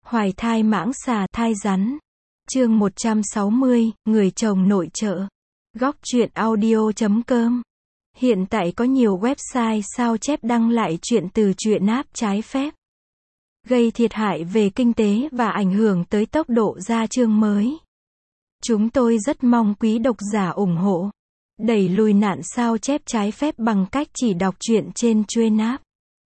Hoài thai mãng xà, thai rắn. Chương 160, người chồng nội trợ. Góc truyện audio.com. Hiện tại có nhiều website sao chép đăng lại truyện từ truyện app trái phép, gây thiệt hại về kinh tế và ảnh hưởng tới tốc độ ra chương mới. Chúng tôi rất mong quý độc giả ủng hộ, đẩy lùi nạn sao chép trái phép bằng cách chỉ đọc truyện trên truyện app.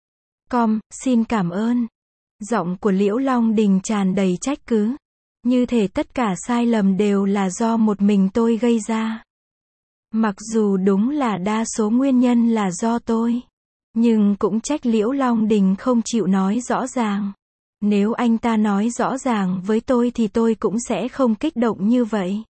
Xin cảm ơn. Giọng của Liễu Long Đình tràn đầy trách cứ, như thể tất cả sai lầm đều là do một mình tôi gây ra. Mặc dù đúng là đa số nguyên nhân là do tôi, nhưng cũng trách Liễu Long Đình không chịu nói rõ ràng. Nếu anh ta nói rõ ràng với tôi thì tôi cũng sẽ không kích động như vậy.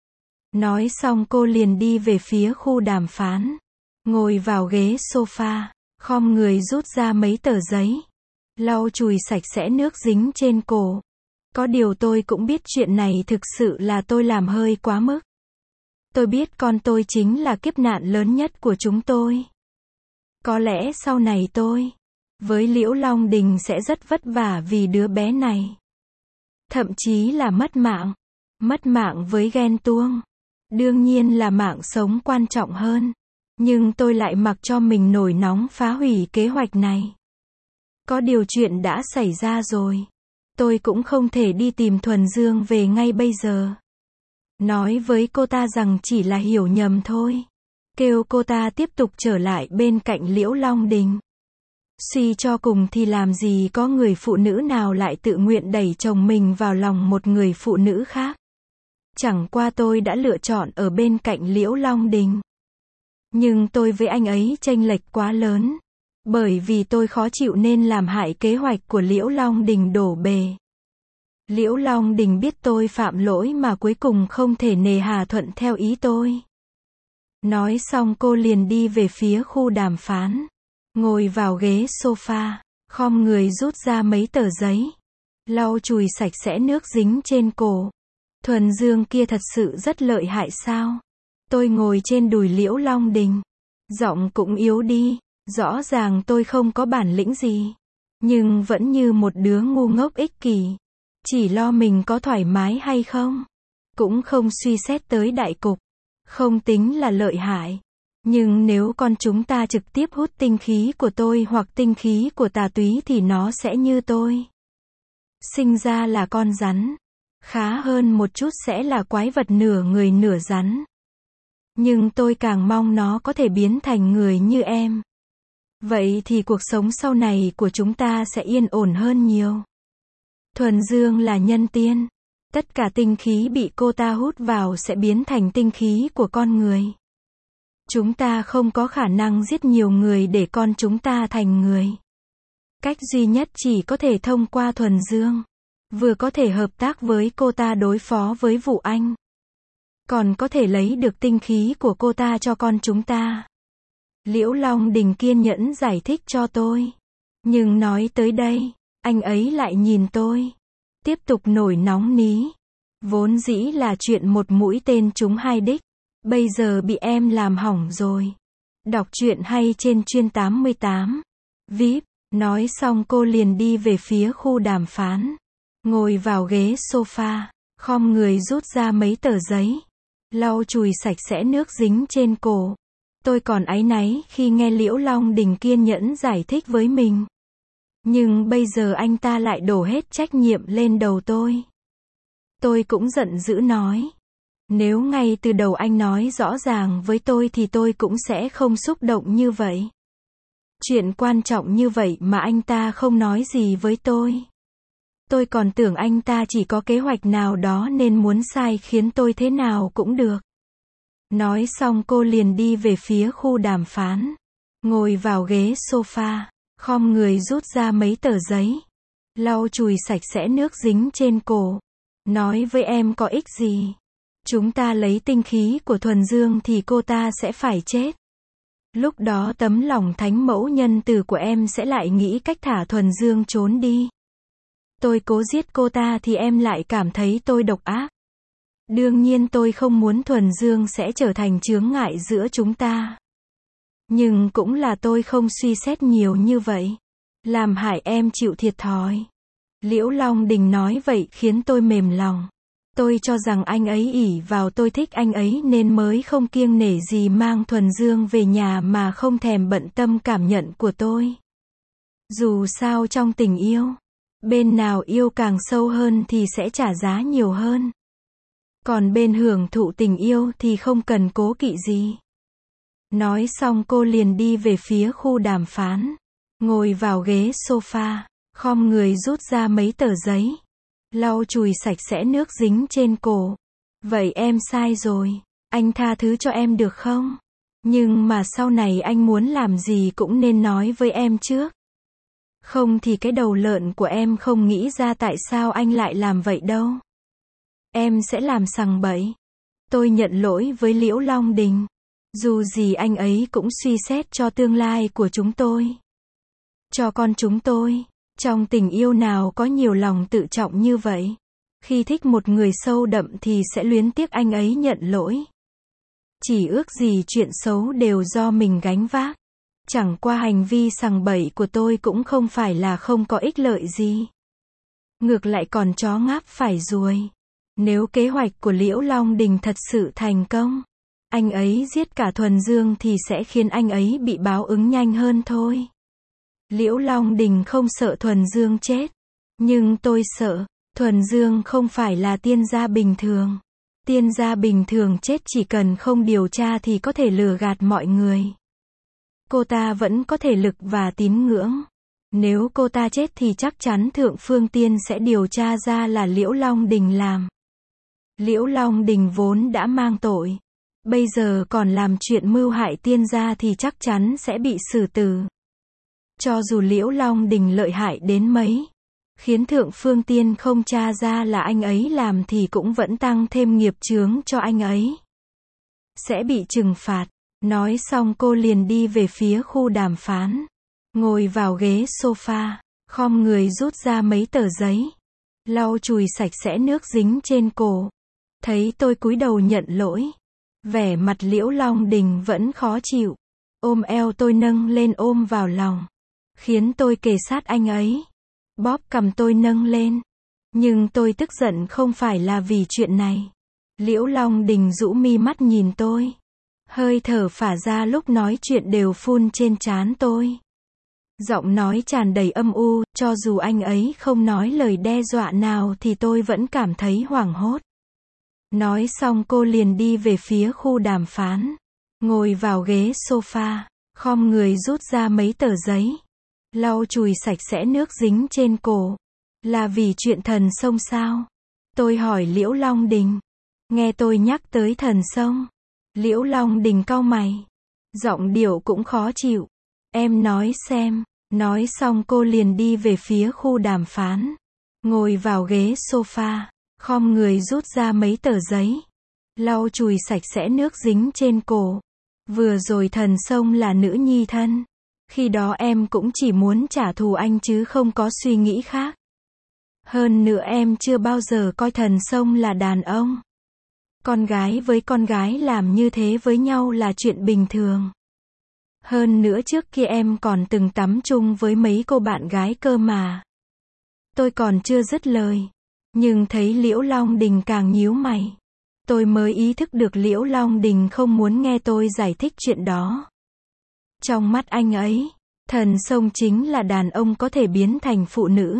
Nói xong cô liền đi về phía khu đàm phán, ngồi vào ghế sofa, khom người rút ra mấy tờ giấy, lau chùi sạch sẽ nước dính trên cổ. Có điều tôi cũng biết chuyện này thực sự là tôi làm hơi quá mức. Tôi biết con tôi chính là kiếp nạn lớn nhất của chúng tôi. Có lẽ sau này tôi, với Liễu Long Đình sẽ rất vất vả vì đứa bé này. Thậm chí là mất mạng. Mất mạng với ghen tuông. Đương nhiên là mạng sống quan trọng hơn. Nhưng tôi lại mặc cho mình nổi nóng phá hủy kế hoạch này. Có điều chuyện đã xảy ra rồi. Tôi cũng không thể đi tìm Thuần Dương về ngay bây giờ. Nói với cô ta rằng chỉ là hiểu nhầm thôi. Kêu cô ta tiếp tục trở lại bên cạnh Liễu Long Đình. Suy cho cùng thì làm gì có người phụ nữ nào lại tự nguyện đẩy chồng mình vào lòng một người phụ nữ khác. Chẳng qua tôi đã lựa chọn ở bên cạnh Liễu Long Đình. Nhưng tôi với anh ấy chênh lệch quá lớn. Bởi vì tôi khó chịu nên làm hại kế hoạch của Liễu Long Đình đổ bể. Liễu Long Đình biết tôi phạm lỗi mà cuối cùng không thể nề hà thuận theo ý tôi. Nói xong cô liền đi về phía khu đàm phán, ngồi vào ghế sofa, khom người rút ra mấy tờ giấy, lau chùi sạch sẽ nước dính trên cổ. Thuần Dương kia thật sự rất lợi hại sao? Tôi ngồi trên đùi Liễu Long Đình, giọng cũng yếu đi. Rõ ràng tôi không có bản lĩnh gì, nhưng vẫn như một đứa ngu ngốc ích kỷ, chỉ lo mình có thoải mái hay không, cũng không suy xét tới đại cục. Không tính là lợi hại, nhưng nếu con chúng ta trực tiếp hút tinh khí của tôi hoặc tinh khí của tà túy thì nó sẽ như tôi. Sinh ra là con rắn, khá hơn một chút sẽ là quái vật nửa người nửa rắn. Nhưng tôi càng mong nó có thể biến thành người như em. Vậy thì cuộc sống sau này của chúng ta sẽ yên ổn hơn nhiều. Thuần Dương là nhân tiên. Tất cả tinh khí bị cô ta hút vào sẽ biến thành tinh khí của con người. Chúng ta không có khả năng giết nhiều người để con chúng ta thành người. Cách duy nhất chỉ có thể thông qua Thuần Dương. Vừa có thể hợp tác với cô ta đối phó với Vũ Anh, còn có thể lấy được tinh khí của cô ta cho con chúng ta. Liễu Long Đình kiên nhẫn giải thích cho tôi. Nhưng nói tới đây, anh ấy lại nhìn tôi, tiếp tục nổi nóng ní. Vốn dĩ là chuyện một mũi tên trúng hai đích, bây giờ bị em làm hỏng rồi. Đọc truyện hay trên Truyện 88. VIP. Nói xong cô liền đi về phía khu đàm phán, ngồi vào ghế sofa, khom người rút ra mấy tờ giấy, lau chùi sạch sẽ nước dính trên cổ. Tôi còn áy náy khi nghe Liễu Long Đình kiên nhẫn giải thích với mình. Nhưng bây giờ anh ta lại đổ hết trách nhiệm lên đầu tôi. Tôi cũng giận dữ nói. Nếu ngay từ đầu anh nói rõ ràng với tôi thì tôi cũng sẽ không xúc động như vậy. Chuyện quan trọng như vậy mà anh ta không nói gì với tôi. Tôi còn tưởng anh ta chỉ có kế hoạch nào đó nên muốn sai khiến tôi thế nào cũng được. Nói xong cô liền đi về phía khu đàm phán, ngồi vào ghế sofa, khom người rút ra mấy tờ giấy, lau chùi sạch sẽ nước dính trên cổ. Nói với em có ích gì? Chúng ta lấy tinh khí của Thuần Dương thì cô ta sẽ phải chết. Lúc đó tấm lòng thánh mẫu nhân từ của em sẽ lại nghĩ cách thả Thuần Dương trốn đi. Tôi cố giết cô ta thì em lại cảm thấy tôi độc ác. Đương nhiên tôi không muốn Thuần Dương sẽ trở thành chướng ngại giữa chúng ta. Nhưng cũng là tôi không suy xét nhiều như vậy, làm hại em chịu thiệt thòi. Liễu Long Đình nói vậy khiến tôi mềm lòng. Tôi cho rằng anh ấy ỷ vào tôi thích anh ấy nên mới không kiêng nể gì mang Thuần Dương về nhà mà không thèm bận tâm cảm nhận của tôi. Dù sao trong tình yêu, bên nào yêu càng sâu hơn thì sẽ trả giá nhiều hơn. Còn bên hưởng thụ tình yêu thì không cần cố kỵ gì. Nói xong cô liền đi về phía khu đàm phán. Ngồi vào ghế sofa, khom người rút ra mấy tờ giấy. Lau chùi sạch sẽ nước dính trên cổ. Vậy em sai rồi. Anh tha thứ cho em được không? Nhưng mà sau này anh muốn làm gì cũng nên nói với em trước. Không thì cái đầu lợn của em không nghĩ ra tại sao anh lại làm vậy đâu. Em sẽ làm sằng bậy. Tôi nhận lỗi với Liễu Long Đình. Dù gì anh ấy cũng suy xét cho tương lai của chúng tôi. Cho con chúng tôi. Trong tình yêu nào có nhiều lòng tự trọng như vậy. Khi thích một người sâu đậm thì sẽ luyến tiếc anh ấy nhận lỗi. Chỉ ước gì chuyện xấu đều do mình gánh vác. Chẳng qua hành vi sằng bậy của tôi cũng không phải là không có ích lợi gì. Ngược lại còn chó ngáp phải ruồi. Nếu kế hoạch của Liễu Long Đình thật sự thành công, anh ấy giết cả Thuần Dương thì sẽ khiến anh ấy bị báo ứng nhanh hơn thôi. Liễu Long Đình không sợ Thuần Dương chết. Nhưng tôi sợ, Thuần Dương không phải là tiên gia bình thường. Tiên gia bình thường chết chỉ cần không điều tra thì có thể lừa gạt mọi người. Cô ta vẫn có thể lực và tín ngưỡng. Nếu cô ta chết thì chắc chắn Thượng Phương Tiên sẽ điều tra ra là Liễu Long Đình làm. Liễu Long Đình vốn đã mang tội. Bây giờ còn làm chuyện mưu hại tiên gia thì chắc chắn sẽ bị xử tử. Cho dù Liễu Long Đình lợi hại đến mấy, khiến Thượng Phương Tiên không tra ra là anh ấy làm thì cũng vẫn tăng thêm nghiệp chướng cho anh ấy. Sẽ bị trừng phạt. Nói xong cô liền đi về phía khu đàm phán. Ngồi vào ghế sofa, khom người rút ra mấy tờ giấy. Lau chùi sạch sẽ nước dính trên cổ. Thấy tôi cúi đầu nhận lỗi. Vẻ mặt Liễu Long Đình vẫn khó chịu. Ôm eo tôi nâng lên ôm vào lòng. Khiến tôi kề sát anh ấy. Bóp cằm tôi nâng lên. Nhưng tôi tức giận không phải là vì chuyện này. Liễu Long Đình rũ mi mắt nhìn tôi. Hơi thở phả ra lúc nói chuyện đều phun trên trán tôi. Giọng nói tràn đầy âm u, cho dù anh ấy không nói lời đe dọa nào thì tôi vẫn cảm thấy hoảng hốt. Nói xong cô liền đi về phía khu đàm phán. Ngồi vào ghế sofa, khom người rút ra mấy tờ giấy. Lau chùi sạch sẽ nước dính trên cổ. Là vì chuyện thần sông sao? Tôi hỏi Liễu Long Đình. Nghe tôi nhắc tới thần sông. Liễu Long Đình cau mày. Giọng điệu cũng khó chịu. Em nói xem. Nói xong cô liền đi về phía khu đàm phán. Ngồi vào ghế sofa. Khom người rút ra mấy tờ giấy. Lau chùi sạch sẽ nước dính trên cổ. Vừa rồi thần sông là nữ nhi thân. Khi đó em cũng chỉ muốn trả thù anh chứ không có suy nghĩ khác. Hơn nữa em chưa bao giờ coi thần sông là đàn ông. Con gái với con gái làm như thế với nhau là chuyện bình thường. Hơn nữa trước kia em còn từng tắm chung với mấy cô bạn gái cơ mà. Tôi còn chưa dứt lời. Nhưng thấy Liễu Long Đình càng nhíu mày. Tôi mới ý thức được Liễu Long Đình không muốn nghe tôi giải thích chuyện đó. Trong mắt anh ấy, thần sông chính là đàn ông có thể biến thành phụ nữ.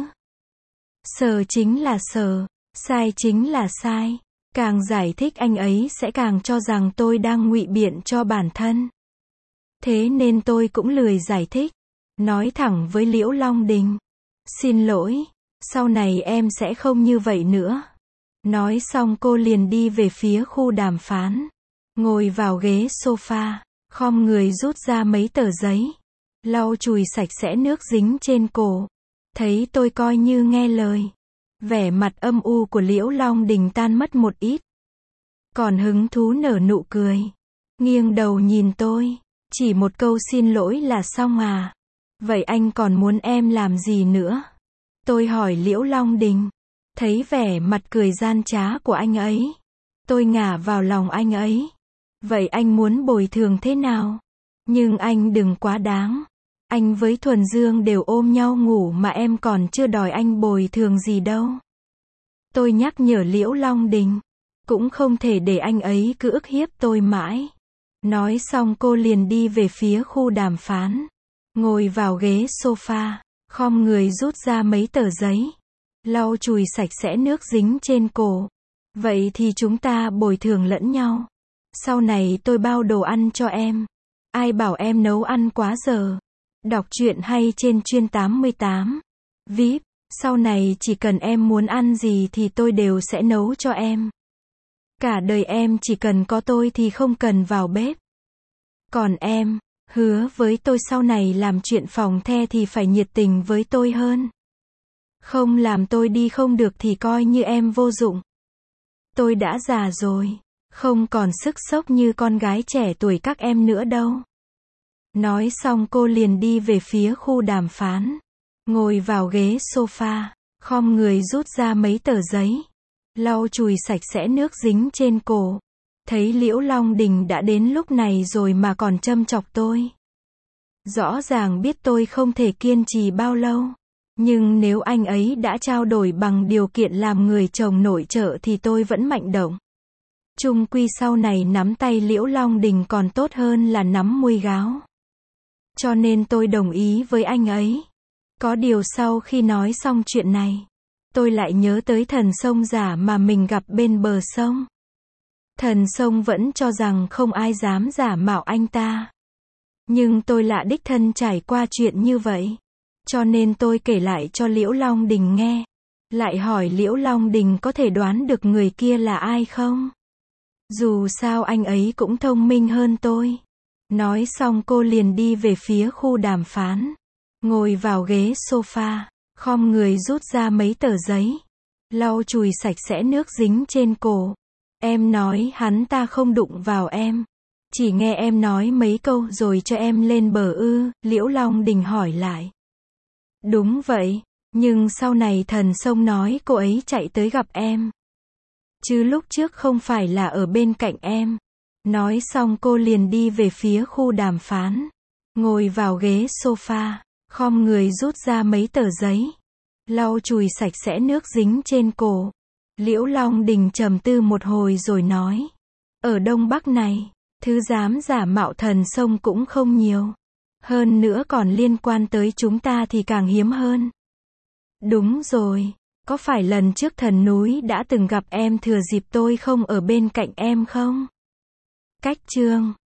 Sờ chính là sờ, sai chính là sai. Càng giải thích anh ấy sẽ càng cho rằng tôi đang ngụy biện cho bản thân. Thế nên tôi cũng lười giải thích. Nói thẳng với Liễu Long Đình. Xin lỗi, sau này em sẽ không như vậy nữa. Nói xong cô liền đi về phía khu đàm phán. Ngồi vào ghế sofa, khom người rút ra mấy tờ giấy. Lau chùi sạch sẽ nước dính trên cổ. Thấy tôi coi như nghe lời. Vẻ mặt âm u của Liễu Long Đình tan mất một ít. Còn hứng thú nở nụ cười. Nghiêng đầu nhìn tôi. Chỉ một câu xin lỗi là xong à? Vậy anh còn muốn em làm gì nữa? Tôi hỏi Liễu Long Đình. Thấy vẻ mặt cười gian trá của anh ấy. Tôi ngả vào lòng anh ấy. Vậy anh muốn bồi thường thế nào? Nhưng anh đừng quá đáng. Anh với Thuần Dương đều ôm nhau ngủ mà em còn chưa đòi anh bồi thường gì đâu. Tôi nhắc nhở Liễu Long Đình. Cũng không thể để anh ấy cứ ức hiếp tôi mãi. Nói xong cô liền đi về phía khu đàm phán. Ngồi vào ghế sofa, khom người rút ra mấy tờ giấy. Lau chùi sạch sẽ nước dính trên cổ. Vậy thì chúng ta bồi thường lẫn nhau. Sau này tôi bao đồ ăn cho em. Ai bảo em nấu ăn quá giờ. Đọc truyện hay trên Chuyên 88. VIP, sau này chỉ cần em muốn ăn gì thì tôi đều sẽ nấu cho em. Cả đời em chỉ cần có tôi thì không cần vào bếp. Còn em, hứa với tôi sau này làm chuyện phòng the thì phải nhiệt tình với tôi hơn. Không làm tôi đi không được thì coi như em vô dụng. Tôi đã già rồi, không còn sức sốc như con gái trẻ tuổi các em nữa đâu. Nói xong cô liền đi về phía khu đàm phán. Ngồi vào ghế sofa, khom người rút ra mấy tờ giấy. Lau chùi sạch sẽ nước dính trên cổ. Thấy Liễu Long Đình đã đến lúc này rồi mà còn châm chọc tôi. Rõ ràng biết tôi không thể kiên trì bao lâu. Nhưng nếu anh ấy đã trao đổi bằng điều kiện làm người chồng nội trợ thì tôi vẫn mạnh động. Chung quy sau này nắm tay Liễu Long Đình còn tốt hơn là nắm muôi gáo. Cho nên tôi đồng ý với anh ấy. Có điều sau khi nói xong chuyện này, tôi lại nhớ tới thần sông giả mà mình gặp bên bờ sông. Thần sông vẫn cho rằng không ai dám giả mạo anh ta. Nhưng tôi lạ đích thân trải qua chuyện như vậy. Cho nên tôi kể lại cho Liễu Long Đình nghe. Lại hỏi Liễu Long Đình có thể đoán được người kia là ai không? Dù sao anh ấy cũng thông minh hơn tôi. Nói xong cô liền đi về phía khu đàm phán. Ngồi vào ghế sofa, khom người rút ra mấy tờ giấy. Lau chùi sạch sẽ nước dính trên cổ. Em nói hắn ta không đụng vào em. Chỉ nghe em nói mấy câu rồi cho em lên bờ ư? Liễu Long Đình hỏi lại. Đúng vậy, nhưng sau này thần sông nói cô ấy chạy tới gặp em. Chứ lúc trước không phải là ở bên cạnh em. Nói xong cô liền đi về phía khu đàm phán. Ngồi vào ghế sofa, khom người rút ra mấy tờ giấy. Lau chùi sạch sẽ nước dính trên cổ. Liễu Long Đình trầm tư một hồi rồi nói. Ở Đông Bắc này, thứ dám giả mạo thần sông cũng không nhiều. Hơn nữa còn liên quan tới chúng ta thì càng hiếm hơn. Đúng rồi, có phải lần trước thần núi đã từng gặp em thừa dịp tôi không ở bên cạnh em không? Cách chương